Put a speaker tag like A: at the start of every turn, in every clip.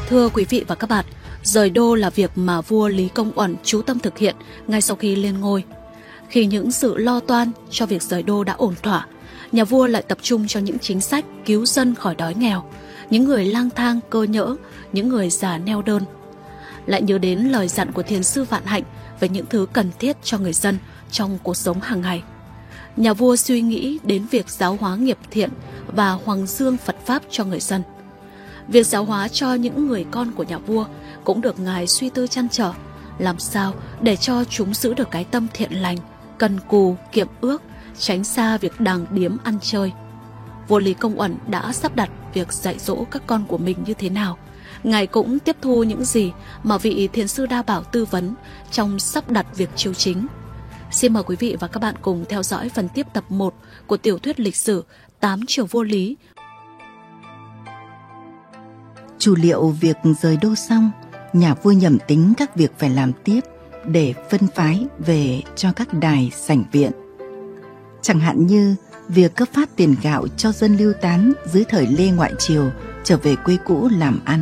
A: Thưa quý vị và các bạn, rời đô là việc mà vua Lý Công Uẩn chú tâm thực hiện ngay sau khi lên ngôi. Khi những sự lo toan cho việc rời đô đã ổn thỏa, nhà vua lại tập trung cho những chính sách cứu dân khỏi đói nghèo, những người lang thang cơ nhỡ, những người già neo đơn. Lại nhớ đến lời dặn của Thiền sư Vạn Hạnh về những thứ cần thiết cho người dân trong cuộc sống hàng ngày. Nhà vua suy nghĩ đến việc giáo hóa nghiệp thiện và hoằng dương Phật Pháp cho người dân. Việc giáo hóa cho những người con của nhà vua cũng được Ngài suy tư trăn trở, làm sao để cho chúng giữ được cái tâm thiện lành, cần cù, kiệm ước, tránh xa việc đàng điếm ăn chơi. Vua Lý Công Uẩn đã sắp đặt việc dạy dỗ các con của mình như thế nào. Ngài cũng tiếp thu những gì mà vị thiền sư Đa Bảo tư vấn trong sắp đặt việc chiếu chính. Xin mời quý vị và các bạn cùng theo dõi phần tiếp tập 1 của tiểu thuyết lịch sử 8 triều vua Lý.
B: Chủ liệu việc rời đô xong, nhà vua nhẩm tính các việc phải làm tiếp để phân phái về cho các đài sảnh viện. Chẳng hạn như việc cấp phát tiền gạo cho dân lưu tán dưới thời Lê Ngoại Triều trở về quê cũ làm ăn.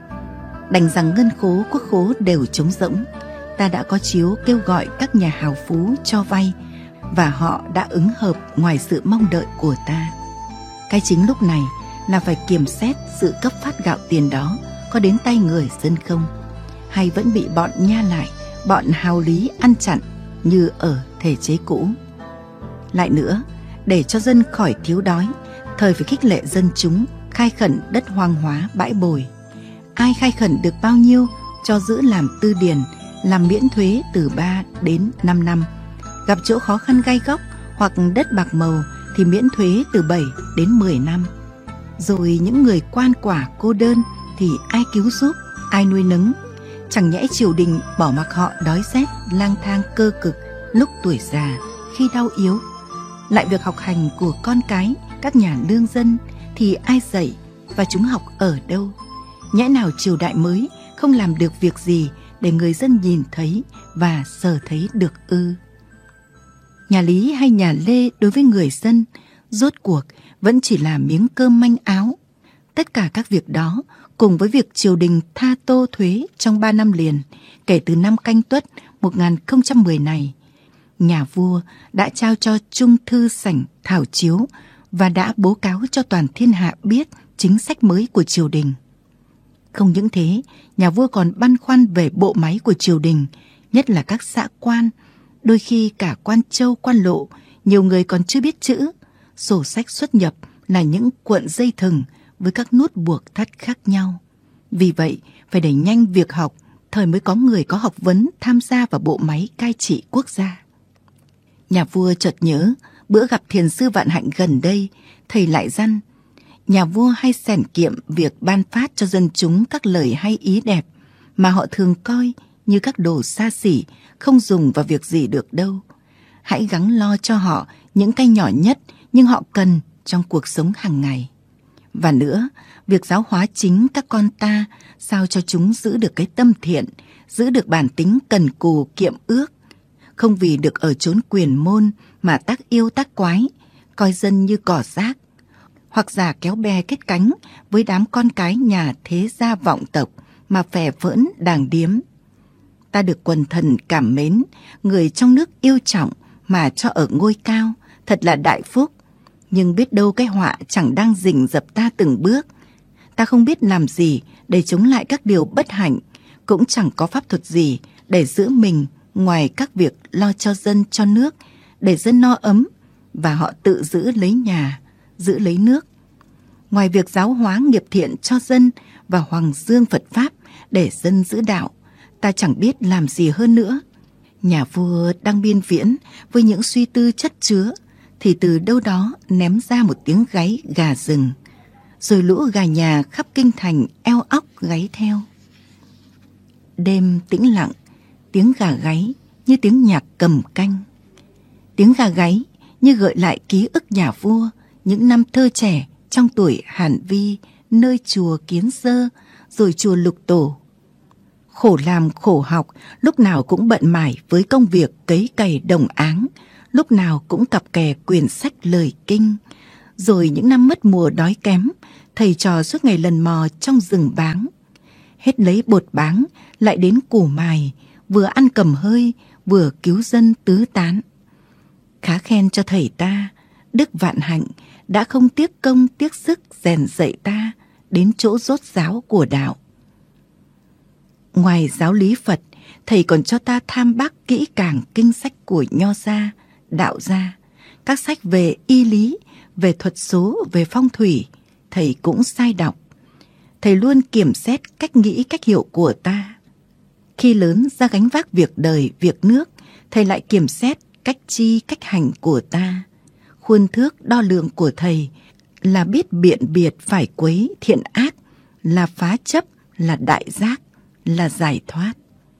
B: Đành rằng ngân khố quốc khố đều trống rỗng, ta đã có chiếu kêu gọi các nhà hào phú cho vay và họ đã ứng hợp ngoài sự mong đợi của ta. Cái chính lúc này là phải kiểm xét sự cấp phát gạo tiền đó có đến tay người dân không, hay vẫn bị bọn nha lại, bọn hào lý ăn chặn như ở thể chế cũ. Lại nữa, để cho dân khỏi thiếu đói, thời phải khích lệ dân chúng khai khẩn đất hoang hóa bãi bồi. Ai khai khẩn được bao nhiêu cho giữ làm tư điền, làm miễn thuế từ 3 đến 5 năm. Gặp chỗ khó khăn gai góc hoặc đất bạc màu thì miễn thuế từ 7 đến 10 năm. Rồi những người quan quả cô đơn thì ai cứu giúp, ai nuôi nấng. Chẳng nhẽ triều đình bỏ mặc họ đói rét, lang thang cơ cực lúc tuổi già, khi đau yếu. Lại việc học hành của con cái, các nhà lương dân thì ai dạy và chúng học ở đâu? Nhẽ nào triều đại mới không làm được việc gì để người dân nhìn thấy và sờ thấy được ư? Nhà Lý hay nhà Lê đối với người dân rốt cuộc vẫn chỉ là miếng cơm manh áo. Tất cả các việc đó cùng với việc triều đình tha tô thuế trong 3 năm liền kể từ năm Canh Tuất 1010 này, nhà vua đã trao cho Trung thư sảnh thảo chiếu và đã bố cáo cho toàn thiên hạ biết chính sách mới của triều đình. Không những thế, nhà vua còn băn khoăn về bộ máy của triều đình, nhất là các xã quan, đôi khi cả quan châu quan lộ, nhiều người còn chưa biết chữ. Sổ sách xuất nhập là những cuộn dây thừng với các nút buộc thắt khác nhau. Vì vậy, phải đẩy nhanh việc học, thời mới có người có học vấn tham gia vào bộ máy cai trị quốc gia. Nhà vua chợt nhớ, bữa gặp Thiền sư Vạn Hạnh gần đây, thầy lại dặn, nhà vua hay xẻn kiệm việc ban phát cho dân chúng các lời hay ý đẹp mà họ thường coi như các đồ xa xỉ, không dùng vào việc gì được đâu. Hãy gắng lo cho họ những cái nhỏ nhất nhưng họ cần trong cuộc sống hàng ngày. Và nữa, việc giáo hóa chính các con ta sao cho chúng giữ được cái tâm thiện, giữ được bản tính cần cù kiệm ước, không vì được ở chốn quyền môn mà tác yêu tác quái, coi dân như cỏ rác, hoặc giả kéo bè kết cánh với đám con cái nhà thế gia vọng tộc mà phè phỡn đàng điếm. Ta được quần thần cảm mến, người trong nước yêu trọng mà cho ở ngôi cao, thật là đại phúc. Nhưng biết đâu cái họa chẳng đang rình rập ta từng bước. Ta không biết làm gì để chống lại các điều bất hạnh, cũng chẳng có pháp thuật gì để giữ mình ngoài các việc lo cho dân cho nước, để dân no ấm và họ tự giữ lấy nhà, giữ lấy nước. Ngoài việc giáo hóa nghiệp thiện cho dân và hoằng dương Phật Pháp để dân giữ đạo, ta chẳng biết làm gì hơn nữa. Nhà vua đang biên viễn với những suy tư chất chứa, thì từ đâu đó ném ra một tiếng gáy gà rừng, rồi lũ gà nhà khắp kinh thành eo óc gáy theo. Đêm tĩnh lặng, tiếng gà gáy như tiếng nhạc cầm canh. Tiếng gà gáy như gợi lại ký ức nhà vua những năm thơ trẻ trong tuổi Hàn Vi, nơi chùa Kiến Dơ rồi chùa Lục Tổ. Khổ làm khổ học, lúc nào cũng bận mải với công việc cấy cày đồng áng, lúc nào cũng cặp kè quyển sách lời kinh. Rồi những năm mất mùa đói kém, thầy trò suốt ngày lần mò trong rừng báng. hết lấy bột báng, lại đến củ mài, vừa ăn cầm hơi, vừa cứu dân tứ tán. Khá khen cho thầy ta, đức vạn hạnh, đã không tiếc công tiếc sức rèn dạy ta đến chỗ rốt ráo của đạo. Ngoài giáo lý Phật, thầy còn cho ta tham bác kỹ càng kinh sách của Nho gia, Đạo gia, các sách về y lý, về thuật số, về phong thủy, thầy cũng sai đọc. Thầy luôn kiểm xét cách nghĩ cách hiểu của ta. Khi lớn ra gánh vác việc đời, việc nước, thầy lại kiểm xét cách chi, cách hành của ta. Khuôn thước đo lường của thầy là biết biện biệt phải quấy thiện ác, là phá chấp, là đại giác, là giải thoát.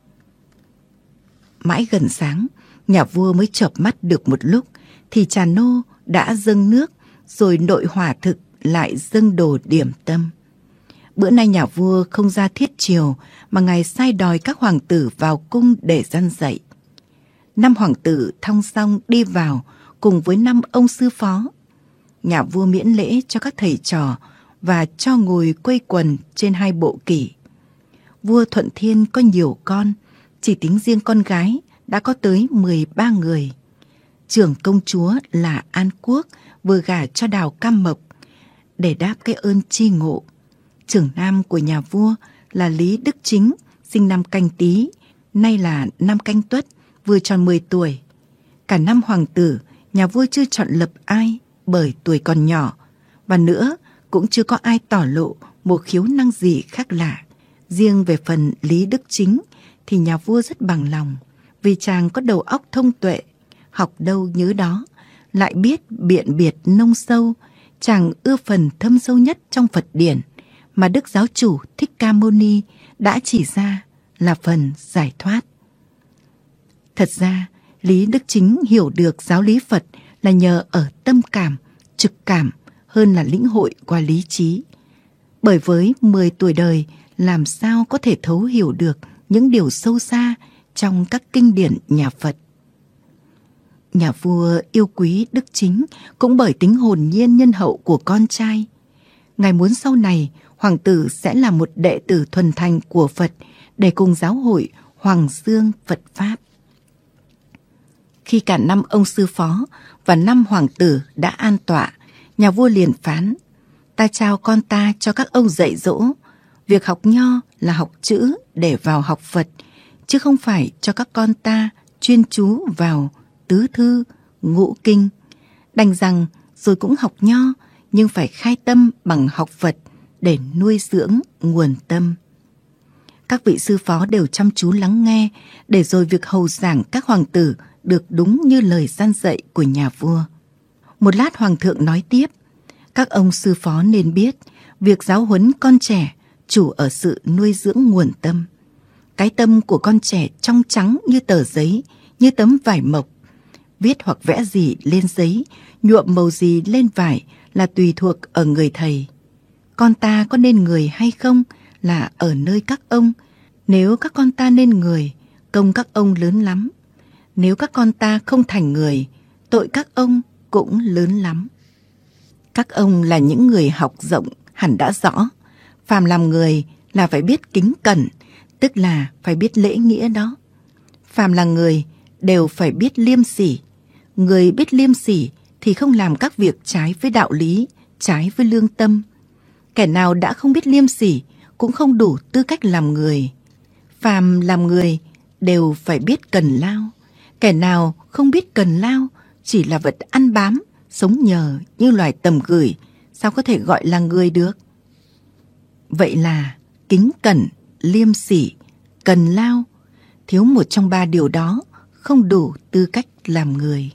B: Mãi gần sáng, nhà vua mới chợp mắt được một lúc, thì Trà Nô đã dâng nước, rồi nội hỏa thực lại dâng đồ điểm tâm. Bữa nay nhà vua không ra thiết triều, mà ngài sai đòi các hoàng tử vào cung để răn dạy. 5 hoàng tử thong dong đi vào cùng với 5 ông sư phó. Nhà vua miễn lễ cho các thầy trò và cho ngồi quây quần trên 2 bộ kỷ. Vua Thuận Thiên có nhiều con, chỉ tính riêng con gái đã có tới 13 người. Trưởng công chúa là An Quốc vừa gả cho Đào Cam Mộc để đáp cái ơn tri ngộ. Trưởng nam của nhà vua là Lý Đức Chính, sinh năm Canh Tý, nay là năm Canh Tuất, vừa tròn 10 tuổi. Cả 5 hoàng tử, nhà vua chưa chọn lập ai bởi tuổi còn nhỏ, và nữa cũng chưa có ai tỏ lộ một khiếu năng gì khác lạ. Riêng về phần Lý Đức Chính thì nhà vua rất bằng lòng, vì chàng có đầu óc thông tuệ, học đâu nhớ đó, lại biết biện biệt nông sâu. Chàng ưa phần thâm sâu nhất trong Phật điển mà Đức Giáo chủ Thích Ca Mâu Ni đã chỉ ra, là phần giải thoát. Thật ra, Lý Đức Chính hiểu được giáo lý Phật là nhờ ở tâm cảm, trực cảm hơn là lĩnh hội qua lý trí. Bởi với 10 tuổi đời, làm sao có thể thấu hiểu được những điều sâu xa trong các kinh điển nhà Phật. Nhà vua yêu quý Đức Chính cũng bởi tính hồn nhiên nhân hậu của con trai. Ngài muốn sau này hoàng tử sẽ là một đệ tử thuần thành của Phật để cùng giáo hội Hoàng Dương Phật Pháp. Khi cả 5 ông sư phó và 5 hoàng tử đã an tọa, nhà vua liền phán: ta trao con ta cho các ông dạy dỗ. Việc học nho là học chữ để vào học Phật, chứ không phải cho các con ta chuyên chú vào tứ thư, ngũ kinh. Đành rằng rồi cũng học nho, nhưng phải khai tâm bằng học Phật để nuôi dưỡng nguồn tâm. Các vị sư phó đều chăm chú lắng nghe, để rồi việc hầu giảng các hoàng tử được đúng như lời gian dạy của nhà vua. Một lát hoàng thượng nói tiếp: các ông sư phó nên biết, việc giáo huấn con trẻ chủ ở sự nuôi dưỡng nguồn tâm. Cái tâm của con trẻ trong trắng như tờ giấy, như tấm vải mộc. Viết hoặc vẽ gì lên giấy, nhuộm màu gì lên vải là tùy thuộc ở người thầy. Con ta có nên người hay không là ở nơi các ông. Nếu các con ta nên người, công các ông lớn lắm. Nếu các con ta không thành người, tội các ông cũng lớn lắm. Các ông là những người học rộng hẳn đã rõ. Phàm làm người là phải biết kính cẩn, tức là phải biết lễ nghĩa đó. Phàm là người đều phải biết liêm sỉ. Người biết liêm sỉ thì không làm các việc trái với đạo lý, trái với lương tâm. Kẻ nào đã không biết liêm sỉ cũng không đủ tư cách làm người. Phàm làm người đều phải biết cần lao. Kẻ nào không biết cần lao chỉ là vật ăn bám, sống nhờ như loài tầm gửi, sao có thể gọi là người được? Vậy là kính cẩn, liêm sỉ, cần lao, thiếu một trong 3 điều đó không đủ tư cách làm người.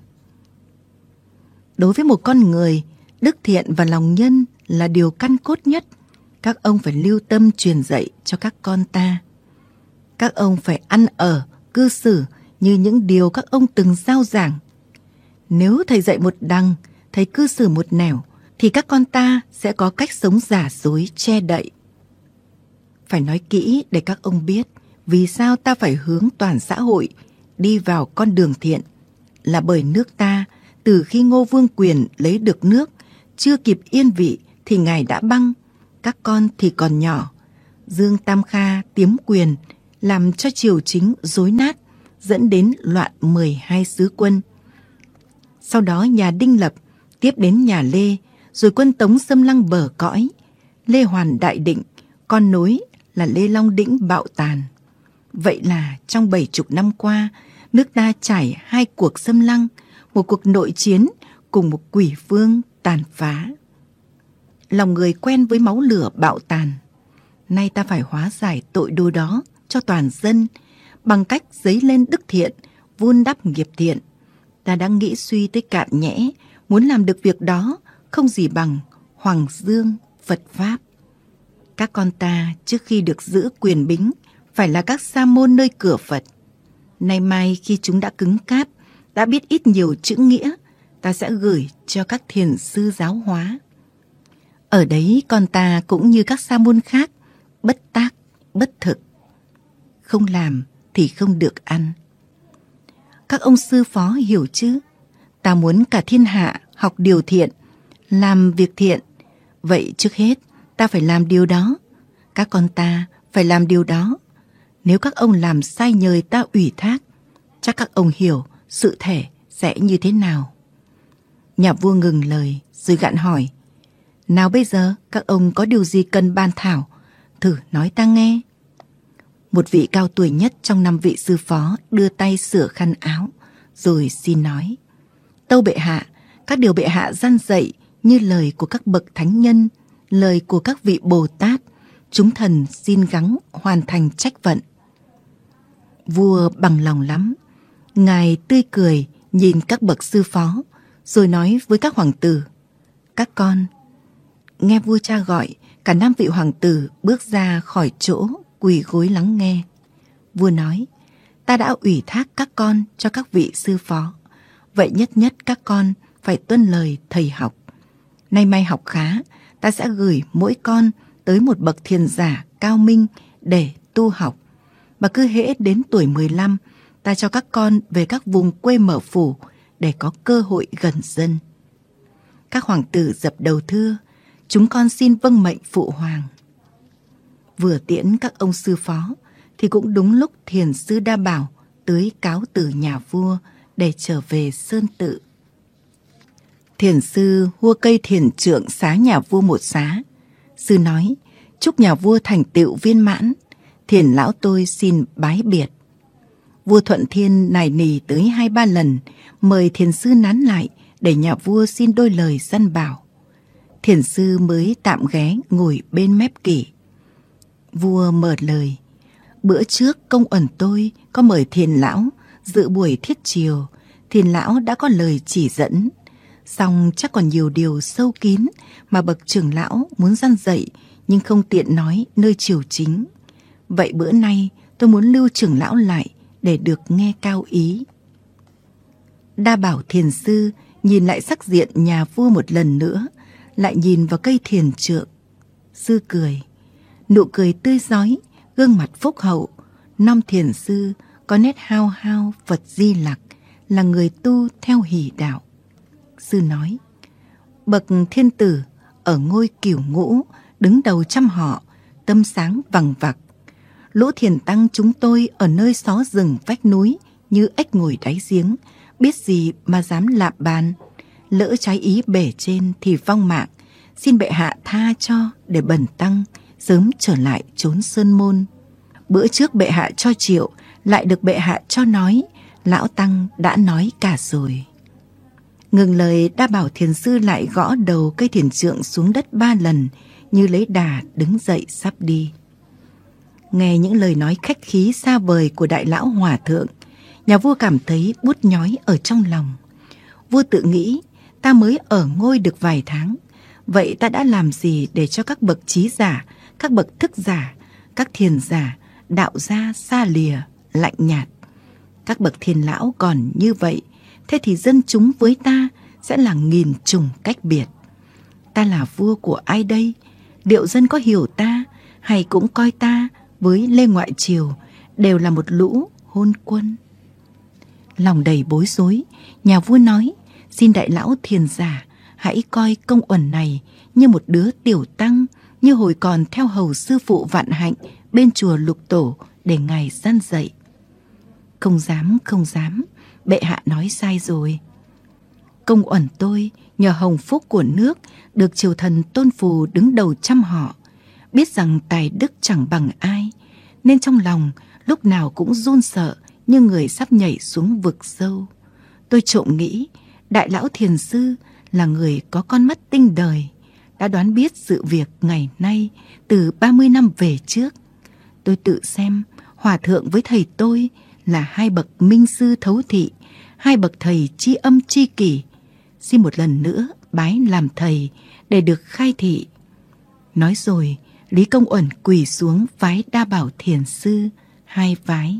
B: Đối với một con người, đức thiện và lòng nhân là điều căn cốt nhất. Các ông phải lưu tâm truyền dạy cho các con ta. Các ông phải ăn ở, cư xử như những điều các ông từng giao giảng. Nếu thầy dạy một đằng, thầy cư xử một nẻo, thì các con ta sẽ có cách sống giả dối che đậy. Phải nói kỹ để các ông biết vì sao ta phải hướng toàn xã hội đi vào con đường thiện, là bởi nước ta từ khi Ngô Vương Quyền lấy được nước, chưa kịp yên vị thì ngài đã băng, các con thì còn nhỏ. Dương Tam Kha tiếm quyền, làm cho triều chính rối nát, dẫn đến loạn 12 sứ quân. Sau đó nhà Đinh Lập tiếp đến nhà Lê, rồi quân Tống xâm lăng bờ cõi. Lê Hoàn đại định, con nối là Lê Long Đĩnh bạo tàn. Vậy là trong 70 năm qua, nước ta trải 2 cuộc xâm lăng, một cuộc nội chiến cùng một quỷ vương tàn phá. Lòng người quen với máu lửa bạo tàn. Nay ta phải hóa giải tội đồ đó cho toàn dân bằng cách dấy lên đức thiện, vun đắp nghiệp thiện. Ta đã nghĩ suy tới cạn nhẽ, muốn làm được việc đó không gì bằng Hoàng Dương Phật Pháp. Các con ta trước khi được giữ quyền bính phải là các sa môn nơi cửa Phật. Nay mai khi chúng đã cứng cáp, đã biết ít nhiều chữ nghĩa, ta sẽ gửi cho các thiền sư giáo hóa. Ở đấy con ta cũng như các sa môn khác, bất tác, bất thực. Không làm thì không được ăn. Các ông sư phó hiểu chứ? Ta muốn cả thiên hạ học điều thiện, làm việc thiện. Vậy trước hết ta phải làm điều đó. Các con ta phải làm điều đó. Nếu các ông làm sai nhời ta ủy thác, chắc các ông hiểu sự thể sẽ như thế nào. Nhà vua ngừng lời rồi gạn hỏi: nào bây giờ các ông có điều gì cần bàn thảo, thử nói ta nghe. Một vị cao tuổi nhất trong 5 vị sư phó đưa tay sửa khăn áo, rồi xin nói: tâu bệ hạ, các điều bệ hạ răn dạy như lời của các bậc thánh nhân, lời của các vị Bồ Tát, chúng thần xin gắng hoàn thành trách phận. Vua bằng lòng lắm. Ngài tươi cười nhìn các bậc sư phó, rồi nói với các hoàng tử: các con. Nghe vua cha gọi, cả 5 vị hoàng tử bước ra khỏi chỗ quỳ gối lắng nghe. Vua nói: ta đã ủy thác các con cho các vị sư phó, vậy nhất nhất các con phải tuân lời thầy học. Nay mai học khá, ta sẽ gửi mỗi con tới một bậc thiền giả cao minh để tu học. Mà cứ hễ đến tuổi 15, ta cho các con về các vùng quê mở phủ để có cơ hội gần dân. Các hoàng tử dập đầu thưa: chúng con xin vâng mệnh phụ hoàng. Vừa tiễn các ông sư phó thì cũng đúng lúc thiền sư Đa Bảo tới cáo từ nhà vua để trở về Sơn Tự. Thiền sư hua cây thiền trượng xá nhà vua một xá. Sư nói: chúc nhà vua thành tựu viên mãn, thiền lão tôi xin bái biệt. Vua Thuận Thiên nài nỉ tới 2-3 lần, mời thiền sư nán lại để nhà vua xin đôi lời dăn bảo. Thiền sư mới tạm ghé ngồi bên mép kỷ. Vua mở lời: bữa trước công ẩn tôi có mời thiền lão dự buổi thiết triều, thiền lão đã có lời chỉ dẫn. Song chắc còn nhiều điều sâu kín mà bậc trưởng lão muốn dăn dạy nhưng không tiện nói nơi triều chính. Vậy bữa nay tôi muốn lưu trưởng lão lại để được nghe cao ý. Đa Bảo thiền sư nhìn lại sắc diện nhà vua một lần nữa, lại nhìn vào cây thiền trượng. Sư cười, nụ cười tươi rói, gương mặt phúc hậu. Nom thiền sư có nét hao hao Phật Di Lặc, là người tu theo hỷ đạo. Sư nói: bậc thiên tử ở ngôi cửu ngũ, đứng đầu trăm họ, tâm sáng vằng vặc. Lũ thiền tăng chúng tôi ở nơi xó rừng vách núi như ếch ngồi đáy giếng, biết gì mà dám lạm bàn. Lỡ trái ý bể trên thì vong mạng, xin bệ hạ tha cho để bần tăng sớm trở lại chốn sơn môn. Bữa trước bệ hạ cho triệu, lại được bệ hạ cho nói, lão tăng đã nói cả rồi. Ngừng lời, Đa Bảo thiền sư lại gõ đầu cây thiền trượng xuống đất 3 lần, như lấy đà đứng dậy sắp đi. Nghe những lời nói khách khí xa vời của đại lão hòa thượng, nhà vua cảm thấy buốt nhói ở trong lòng. Vua tự nghĩ: ta mới ở ngôi được vài tháng, vậy ta đã làm gì để cho các bậc trí giả, các bậc thức giả, các thiền giả, đạo gia xa lìa, lạnh nhạt? Các bậc thiền lão còn như vậy, thế thì dân chúng với ta sẽ là nghìn trùng cách biệt. Ta là vua của ai đây? Liệu dân có hiểu ta, hay cũng coi ta với Lê Ngoại Triều đều là một lũ hôn quân? Lòng đầy bối rối, nhà vua nói: xin đại lão thiền giả hãy coi Công Uẩn này như một đứa tiểu tăng, như hồi còn theo hầu sư phụ Vạn Hạnh bên chùa Lục Tổ để ngài gian dạy. Không dám, bệ hạ nói sai rồi. Công Uẩn tôi nhờ hồng phúc của nước được triều thần tôn phù đứng đầu trăm họ, biết rằng tài đức chẳng bằng ai, nên trong lòng lúc nào cũng run sợ như người sắp nhảy xuống vực sâu. Tôi trộm nghĩ Đại Lão Thiền Sư là người có con mắt tinh đời, đã đoán biết sự việc ngày nay từ 30 năm về trước. Tôi tự xem Hòa Thượng với thầy tôi là hai bậc minh sư thấu thị, hai bậc thầy tri âm tri kỷ. Xin một lần nữa bái làm thầy để được khai thị. Nói rồi, Lý Công Uẩn quỳ xuống vái Đa Bảo Thiền Sư 2 vái.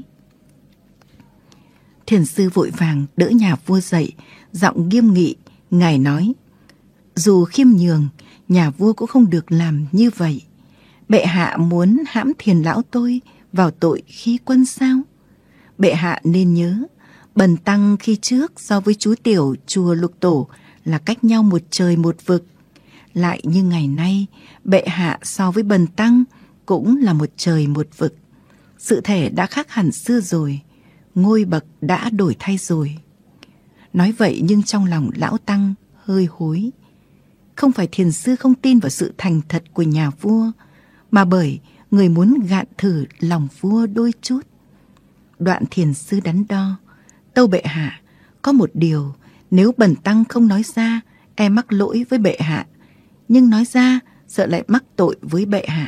B: Thiền sư vội vàng đỡ nhà vua dậy, giọng nghiêm nghị. Ngài nói: dù khiêm nhường, nhà vua cũng không được làm như vậy. Bệ hạ muốn hãm Thiền lão tôi vào tội khi quân sao? Bệ hạ nên nhớ, bần tăng khi trước so với chú tiểu chùa Lục Tổ là cách nhau một trời một vực. Lại như ngày nay, bệ hạ so với bần tăng cũng là một trời một vực. Sự thể đã khác hẳn xưa rồi, ngôi bậc đã đổi thay rồi. Nói vậy nhưng trong lòng lão tăng hơi hối. Không phải thiền sư không tin vào sự thành thật của nhà vua, mà bởi người muốn gạn thử lòng vua đôi chút. Đoạn thiền sư đắn đo: tâu bệ hạ, có một điều nếu bần tăng không nói ra e mắc lỗi với bệ hạ, nhưng nói ra sợ lại mắc tội với bệ hạ.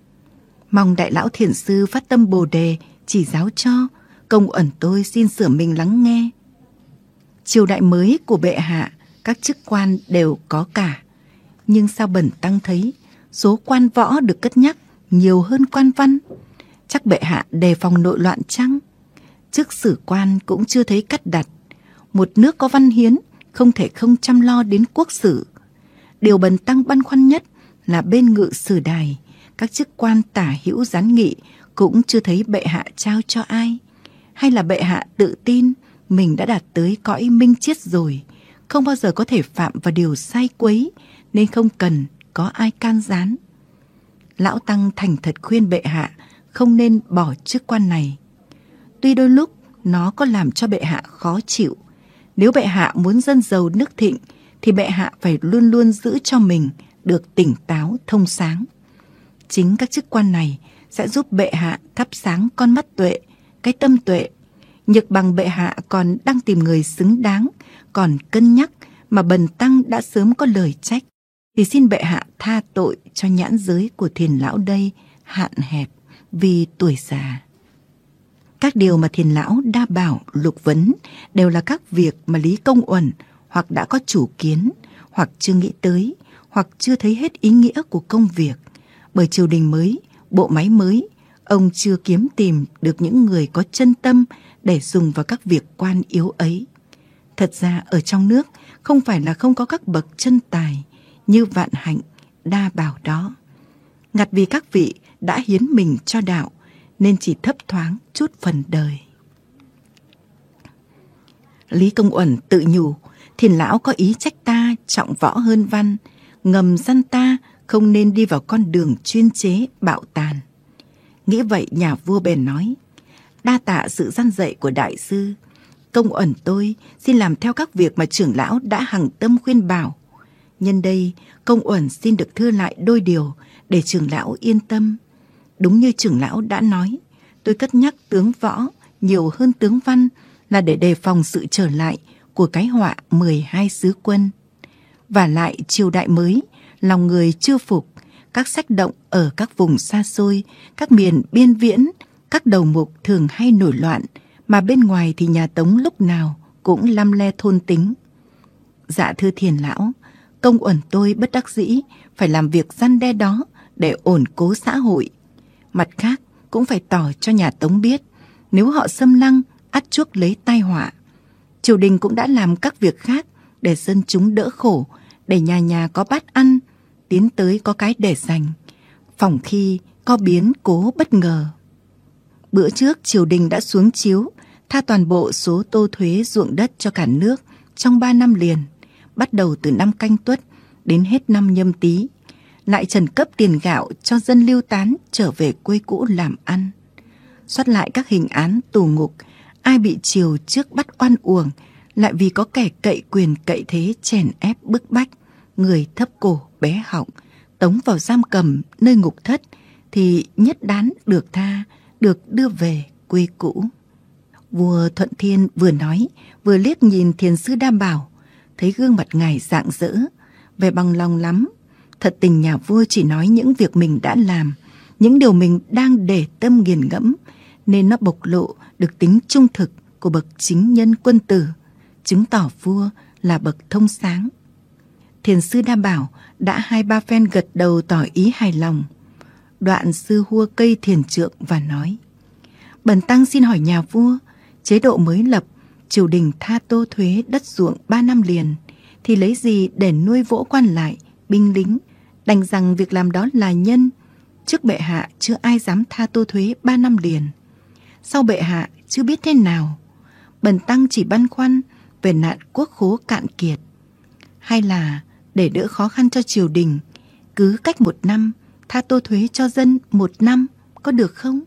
B: Mong Đại Lão Thiền Sư phát tâm Bồ Đề chỉ giáo cho, Công Uẩn tôi xin sửa mình lắng nghe. Triều đại mới của bệ hạ, các chức quan đều có cả, nhưng sao bần tăng thấy số quan võ được cất nhắc nhiều hơn quan văn? Chắc bệ hạ đề phòng nội loạn chăng? Chức sử quan cũng chưa thấy cắt đặt. Một nước có văn hiến không thể không chăm lo đến quốc sử. Điều bần tăng băn khoăn nhất là bên ngự sử đài, các chức quan tả hữu gián nghị cũng chưa thấy bệ hạ trao cho ai. Hay là bệ hạ tự tin mình đã đạt tới cõi minh triết rồi, không bao giờ có thể phạm vào điều sai quấy, nên không cần có ai can gián. Lão tăng thành thật khuyên bệ hạ không nên bỏ chức quan này. Tuy đôi lúc nó có làm cho bệ hạ khó chịu, nếu bệ hạ muốn dân giàu nước thịnh thì bệ hạ phải luôn luôn giữ cho mình được tỉnh táo thông sáng. Chính các chức quan này sẽ giúp bệ hạ thắp sáng con mắt tuệ, cái tâm tuệ. Nhược bằng bệ hạ còn đang tìm người xứng đáng, còn cân nhắc mà bần tăng đã sớm có lời trách, thì xin bệ hạ tha tội cho nhãn giới của Thiền lão đây hạn hẹp vì tuổi già. Các điều mà Thiền lão đa bảo lục vấn đều là các việc mà Lý Công Uẩn hoặc đã có chủ kiến, hoặc chưa nghĩ tới, hoặc chưa thấy hết ý nghĩa của công việc. Bởi triều đình mới, bộ máy mới, ông chưa kiếm tìm được những người có chân tâm để dùng vào các việc quan yếu ấy. Thật ra ở trong nước không phải là không có các bậc chân tài như Vạn Hạnh, Đa Bảo đó. Ngặt vì các vị đã hiến mình cho đạo nên chỉ thấp thoáng chút phần đời. Lý Công Uẩn tự nhủ, Thiền lão có ý trách ta trọng võ hơn văn, ngầm dăn ta không nên đi vào con đường chuyên chế bạo tàn. Nghĩ vậy nhà vua bèn nói: đa tạ sự dăn dạy của đại sư, Công Uẩn tôi xin làm theo các việc mà trưởng lão đã hằng tâm khuyên bảo. Nhân đây Công Uẩn xin được thưa lại đôi điều để trưởng lão yên tâm. Đúng như trưởng lão đã nói, tôi cất nhắc tướng võ nhiều hơn tướng văn là để đề phòng sự trở lại của cái họa 12 sứ quân. Và lại triều đại mới, lòng người chưa phục, các sách động ở các vùng xa xôi, các miền biên viễn, các đầu mục thường hay nổi loạn, mà bên ngoài thì nhà Tống lúc nào cũng lăm le thôn tính. Dạ thưa Thiền lão, Công Uẩn tôi bất đắc dĩ phải làm việc răn đe đó để ổn cố xã hội. Mặt khác cũng phải tỏ cho nhà Tống biết, nếu họ xâm lăng ắt chuốc lấy tai họa. Triều đình cũng đã làm các việc khác để dân chúng đỡ khổ, để nhà nhà có bát ăn, tiến tới có cái để dành, phòng khi có biến cố bất ngờ. Bữa trước triều đình đã xuống chiếu tha toàn bộ số tô thuế ruộng đất cho cả nước trong 3 năm liền, bắt đầu từ năm Canh Tuất đến hết năm Nhâm Tý. lại trần cấp tiền gạo cho dân lưu tán trở về quê cũ làm ăn. Soát lại các hình án tù ngục, ai bị triều trước bắt oan uổng, lại vì có kẻ cậy quyền cậy thế chèn ép bức bách, người thấp cổ bé họng, tống vào giam cầm nơi ngục thất, thì nhất đán được tha, được đưa về quê cũ. Vua Thuận Thiên vừa nói, vừa liếc nhìn thiền sư Đa Bảo, thấy gương mặt ngài rạng rỡ, vẻ bằng lòng lắm. Thật tình nhà vua chỉ nói những việc mình đã làm, những điều mình đang để tâm nghiền ngẫm, nên nó bộc lộ được tính trung thực của bậc chính nhân quân tử, chứng tỏ vua là bậc thông sáng. Thiền sư Đa Bảo đã 2-3 phen gật đầu tỏ ý hài lòng. Đoạn sư hua cây thiền trượng và nói: Bần tăng xin hỏi nhà vua, chế độ mới lập, triều đình tha tô thuế đất ruộng 3 năm liền, thì lấy gì để nuôi vỗ quan lại, binh lính, đành rằng việc làm đó là nhân. Trước bệ hạ chưa ai dám tha tô thuế 3 năm liền, sau bệ hạ chưa biết thế nào. Bần tăng chỉ băn khoăn về nạn quốc khố cạn kiệt, hay là để đỡ khó khăn cho triều đình, cứ cách 1 năm tha tô thuế cho dân 1 năm, có được không?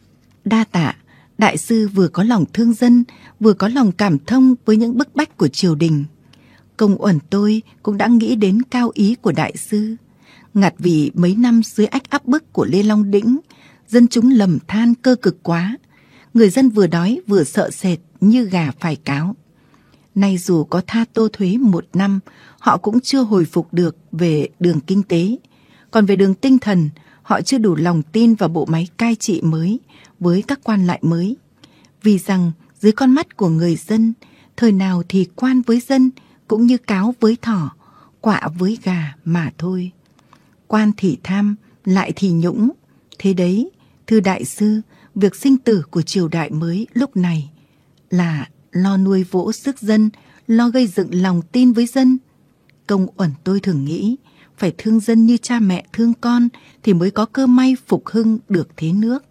B: Đa tạ, đại sư vừa có lòng thương dân, vừa có lòng cảm thông với những bức bách của triều đình. Công uẩn tôi cũng đã nghĩ đến cao ý của đại sư. Ngặt vì mấy năm dưới ách áp bức của Lê Long Đĩnh, dân chúng lầm than cơ cực quá, người dân vừa đói vừa sợ sệt như gà phải cáo. Nay dù có tha tô thuế 1 năm, họ cũng chưa hồi phục được về đường kinh tế. Còn về đường tinh thần, họ chưa đủ lòng tin vào bộ máy cai trị mới với các quan lại mới. Vì rằng dưới con mắt của người dân, thời nào thì quan với dân cũng như cáo với thỏ, quạ với gà mà thôi. Quan thì tham, lại thì nhũng. Thế đấy, thưa đại sư, việc sinh tử của triều đại mới lúc này là lo nuôi vỗ sức dân, lo gây dựng lòng tin với dân. Công uẩn tôi thường nghĩ, phải thương dân như cha mẹ thương con thì mới có cơ may phục hưng được thế nước.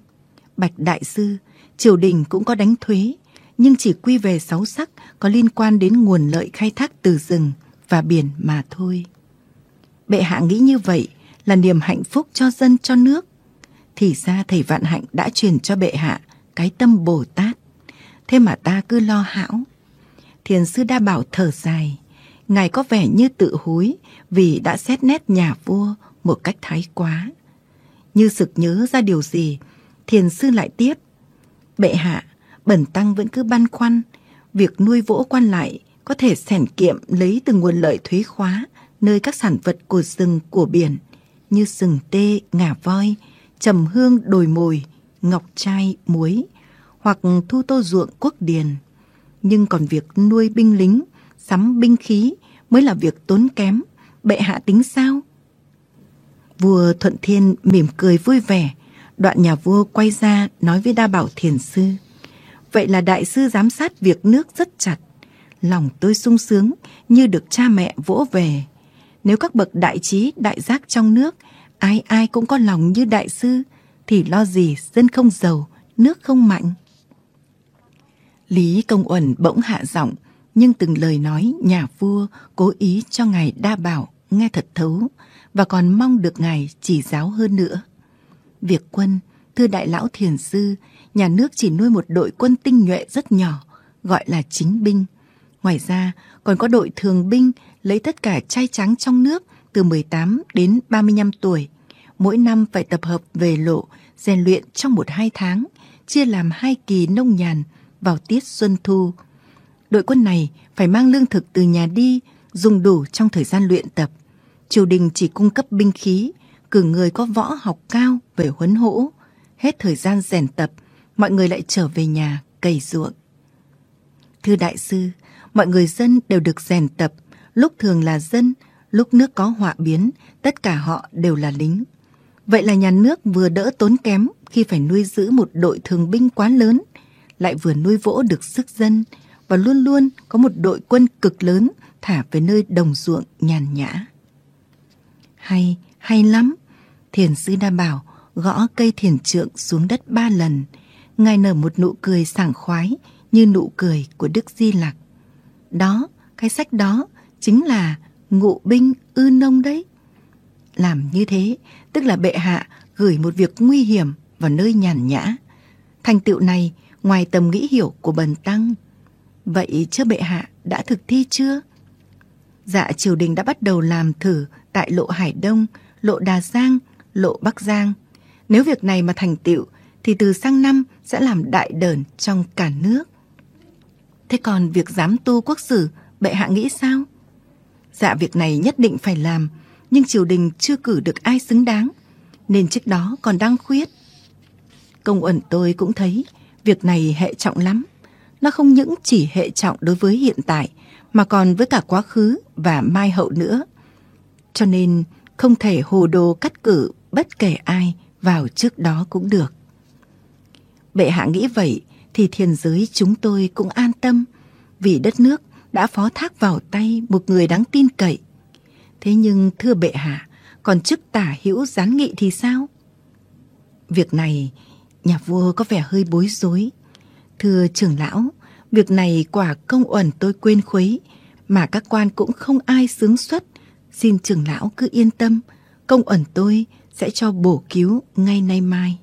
B: Bạch đại sư, triều đình cũng có đánh thuế, nhưng chỉ quy về 6 sắc có liên quan đến nguồn lợi khai thác từ rừng và biển mà thôi. Bệ hạ nghĩ như vậy là niềm hạnh phúc cho dân cho nước. Thì ra thầy Vạn Hạnh đã truyền cho bệ hạ cái tâm Bồ Tát, thế mà ta cứ lo hão. Thiền sư Đa Bảo thở dài, ngài có vẻ như tự hối vì đã xét nét nhà vua một cách thái quá. Như sực nhớ ra điều gì, thiền sư lại tiếp: Bệ hạ, bần tăng vẫn cứ băn khoăn, việc nuôi vỗ quan lại có thể xẻn kiệm lấy từ nguồn lợi thuế khóa nơi các sản vật của rừng của biển như sừng tê, ngà voi, trầm hương, đồi mồi, ngọc trai, muối, hoặc thu tô ruộng quốc điền. Nhưng còn việc nuôi binh lính, sắm binh khí mới là việc tốn kém. Bệ hạ tính sao? Vua Thuận Thiên mỉm cười vui vẻ. Đoạn nhà vua quay ra nói với Đa Bảo thiền sư: Vậy là đại sư giám sát việc nước rất chặt. Lòng tôi sung sướng như được cha mẹ vỗ về. Nếu các bậc đại trí đại giác trong nước ai ai cũng có lòng như đại sư, thì lo gì dân không giàu, nước không mạnh. Lý Công Uẩn bỗng hạ giọng, nhưng từng lời nói nhà vua cố ý cho ngài Đa Bảo nghe thật thấu, và còn mong được ngài chỉ giáo hơn nữa. Việc quân, thưa đại lão thiền sư, nhà nước chỉ nuôi một đội quân tinh nhuệ rất nhỏ, gọi là chính binh. Ngoài ra còn có đội thường binh lấy tất cả trai trắng trong nước từ 18 đến 35 tuổi. Mỗi năm phải tập hợp về lộ, rèn luyện trong 1-2 tháng, chia làm 2 kỳ nông nhàn vào tiết xuân thu. Đội quân này phải mang lương thực từ nhà đi, dùng đủ trong thời gian luyện tập. Triều đình chỉ cung cấp binh khí, cử người có võ học cao về huấn hỗ. Hết thời gian rèn tập, mọi người lại trở về nhà cày ruộng. Thưa đại sư, mọi người dân đều được rèn tập, lúc thường là dân, lúc nước có họa biến, tất cả họ đều là lính. Vậy là nhà nước vừa đỡ tốn kém khi phải nuôi giữ một đội thường binh quá lớn, lại vừa nuôi vỗ được sức dân, và luôn luôn có một đội quân cực lớn thả về nơi đồng ruộng nhàn nhã. Hay lắm. Thiền sư Đa Bảo gõ cây thiền trượng xuống đất 3 lần. Ngài nở một nụ cười sảng khoái như nụ cười của Đức Di Lặc. Đó, cái sách đó chính là Ngụ binh ư nông đấy. làm như thế, tức là bệ hạ gửi một việc nguy hiểm vào nơi nhàn nhã. Thành tựu này ngoài tầm nghĩ hiểu của bần tăng. Vậy chứ bệ hạ đã thực thi chưa? Dạ, triều đình đã bắt đầu làm thử tại lộ Hải Đông, lộ Đà Giang, lộ Bắc Giang. Nếu việc này mà thành tựu thì từ sang năm sẽ làm đại đởn trong cả nước. Thế còn việc giám tu quốc sử, bệ hạ nghĩ sao? Dạ, việc này nhất định phải làm, nhưng triều đình chưa cử được ai xứng đáng, nên chức đó còn đang khuyết. Công Uẩn tôi cũng thấy việc này hệ trọng lắm. Nó không những chỉ hệ trọng đối với hiện tại, mà còn với cả quá khứ và mai hậu nữa. Cho nên không thể hồ đồ cắt cử bất kể ai vào trước đó cũng được. Bệ hạ nghĩ vậy thì thiền giới chúng tôi cũng an tâm, vì đất nước đã phó thác vào tay một người đáng tin cậy. Thế nhưng thưa bệ hạ, còn chức tả hữu gián nghị thì sao? Việc này nhà vua có vẻ hơi bối rối. Thưa trưởng lão, việc này quả Công Uẩn tôi quên khuấy, mà các quan cũng không ai xướng xuất. Xin trưởng lão cứ yên tâm, Công Uẩn tôi sẽ cho bổ cứu ngay nay mai.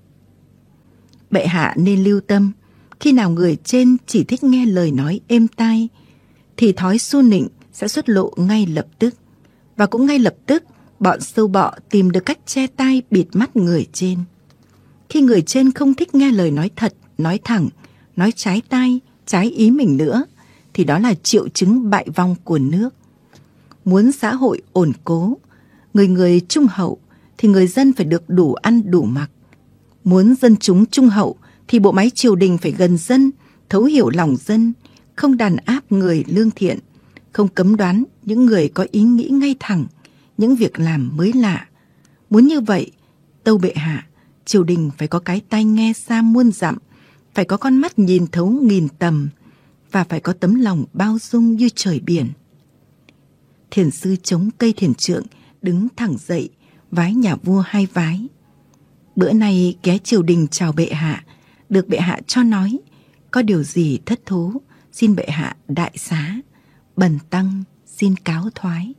B: Bệ hạ nên lưu tâm, khi nào người trên chỉ thích nghe lời nói êm tai, thì thói su nịnh sẽ xuất lộ ngay lập tức. Và cũng ngay lập tức, bọn sâu bọ tìm được cách che tai bịt mắt người trên. Khi người trên không thích nghe lời nói thật, nói thẳng, nói trái tai, trái ý mình nữa, thì đó là triệu chứng bại vong của nước. Muốn xã hội ổn cố, người người trung hậu, thì người dân phải được đủ ăn đủ mặc. Muốn dân chúng trung hậu, thì bộ máy triều đình phải gần dân, thấu hiểu lòng dân, không đàn áp người lương thiện, không cấm đoán những người có ý nghĩ ngay thẳng, những việc làm mới lạ. Muốn như vậy, tâu bệ hạ, triều đình phải có cái tai nghe xa muôn dặm, phải có con mắt nhìn thấu nghìn tầm, và phải có tấm lòng bao dung như trời biển. Thiền sư chống cây thiền trượng đứng thẳng dậy, vái nhà vua 2 vái. Bữa nay ghé triều đình chào bệ hạ, được bệ hạ cho nói, có điều gì thất thố, xin bệ hạ đại xá, bần tăng xin cáo thoái.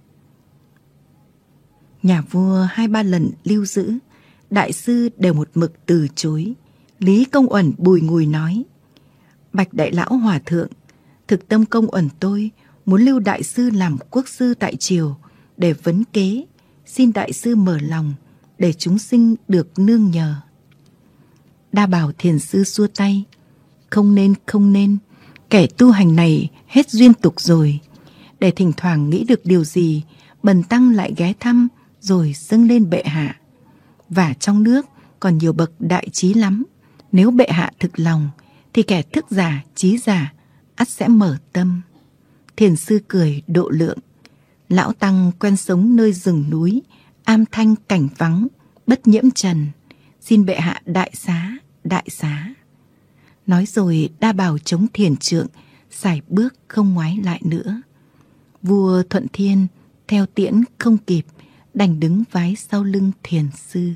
B: Nhà vua 2-3 lần lưu giữ, đại sư đều một mực từ chối. Lý Công Uẩn bùi ngùi nói: Bạch đại lão hòa thượng, thực tâm Công Uẩn tôi muốn lưu đại sư làm quốc sư tại triều để vấn kế, xin đại sư mở lòng để chúng sinh được nương nhờ. Đa Bảo thiền sư xua tay: Không nên, kẻ tu hành này hết duyên tục rồi. Để thỉnh thoảng nghĩ được điều gì, bần tăng lại ghé thăm rồi dâng lên bệ hạ. Và trong nước còn nhiều bậc đại trí lắm, nếu bệ hạ thực lòng thì kẻ thức giả, trí giả ắt sẽ mở tâm. Thiền sư cười độ lượng: Lão tăng quen sống nơi rừng núi, am thanh cảnh vắng, bất nhiễm trần, xin bệ hạ đại xá, đại xá. Nói rồi Đa Bảo chống thiền trượng, sải bước không ngoái lại nữa. Vua Thuận Thiên theo tiễn không kịp, đành đứng vái sau lưng thiền sư.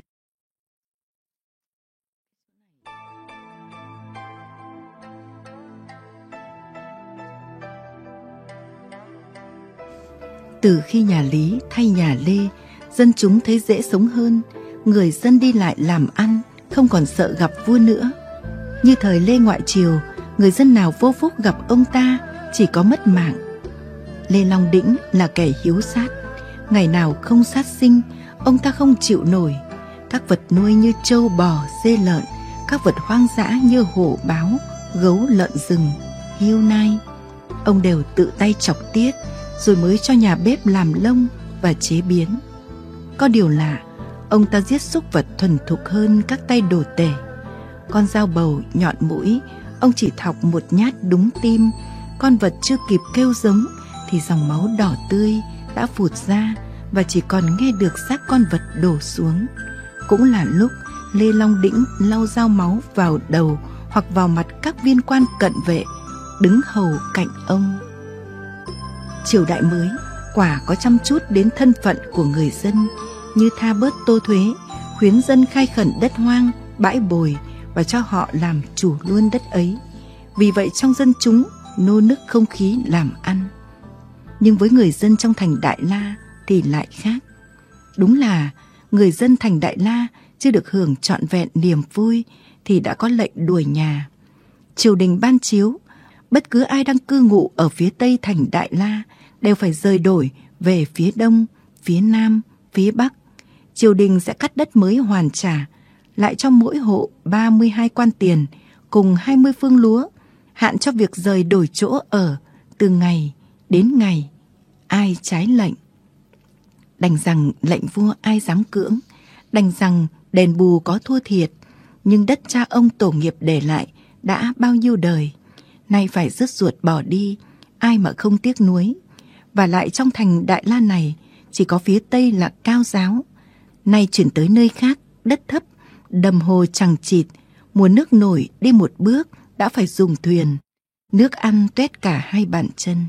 B: Từ khi nhà Lý thay nhà Lê, dân chúng thấy dễ sống hơn, người dân đi lại làm ăn, không còn sợ gặp vua nữa. Như thời Lê ngoại triều, người dân nào vô phúc gặp ông ta chỉ có mất mạng. Lê Long Đĩnh là kẻ hiếu sát, ngày nào không sát sinh, ông ta không chịu nổi. Các vật nuôi như trâu bò, dê lợn, các vật hoang dã như hổ báo, gấu lợn rừng, hươu nai, ông đều tự tay chọc tiết, rồi mới cho nhà bếp làm lông và chế biến. Có điều lạ, ông ta giết súc vật thuần thục hơn các tay đồ tể. Con dao bầu nhọn mũi, ông chỉ thọc một nhát đúng tim, con vật chưa kịp kêu giống thì dòng máu đỏ tươi đã phụt ra và chỉ còn nghe được xác con vật đổ xuống. Cũng là lúc Lê Long Đĩnh lau dao máu vào đầu hoặc vào mặt các viên quan cận vệ đứng hầu cạnh ông. Triều đại mới quả có chăm chút đến thân phận của người dân, như tha bớt tô thuế, khuyến dân khai khẩn đất hoang, bãi bồi và cho họ làm chủ luôn đất ấy. Vì vậy trong dân chúng nô nức không khí làm ăn. Nhưng với người dân trong thành Đại La thì lại khác. Đúng là người dân thành Đại La chưa được hưởng trọn vẹn niềm vui thì đã có lệnh đuổi nhà. Triều đình ban chiếu, bất cứ ai đang cư ngụ ở phía tây thành Đại La đều phải rời đổi về phía đông, phía nam, phía bắc. Triều đình sẽ cắt đất mới hoàn trả, lại cho mỗi hộ 32 quan tiền cùng 20 phương lúa, hạn cho việc rời đổi chỗ ở từ ngày đến ngày. Ai trái lệnh, đành rằng lệnh vua ai dám cưỡng, đành rằng đền bù có thua thiệt, nhưng đất cha ông tổ nghiệp để lại đã bao nhiêu đời, nay phải rứt ruột bỏ đi, ai mà không tiếc nuối. Và lại trong thành Đại La này chỉ có phía tây là cao giáo, nay chuyển tới nơi khác đất thấp, đầm hồ chằng chịt, mùa nước nổi đi một bước đã phải dùng thuyền, nước ăn tuét cả hai bàn chân.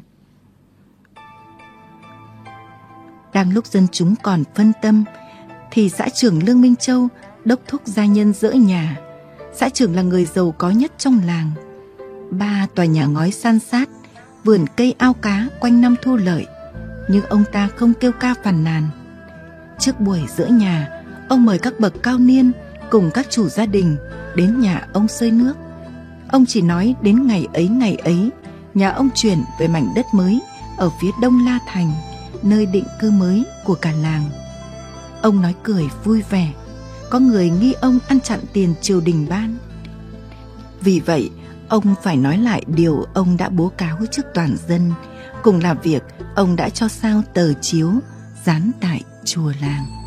B: Đang lúc dân chúng còn phân tâm thì xã trưởng Lương Minh Châu đốc thúc gia nhân dỡ nhà. Xã trưởng là người giàu có nhất trong làng. 3 tòa nhà ngói san sát, vườn cây ao cá quanh năm thu lợi, nhưng ông ta không kêu ca phàn nàn. Trước buổi dỡ nhà, ông mời các bậc cao niên cùng các chủ gia đình đến nhà ông xơi nước. Ông chỉ nói đến ngày ấy nhà ông chuyển về mảnh đất mới ở phía đông La Thành, nơi định cư mới của cả làng. Ông nói cười vui vẻ, có người nghi ông ăn chặn tiền triều đình ban. Vì vậy, ông phải nói lại điều ông đã bố cáo trước toàn dân, cùng là việc ông đã cho sao tờ chiếu dán tại chùa làng.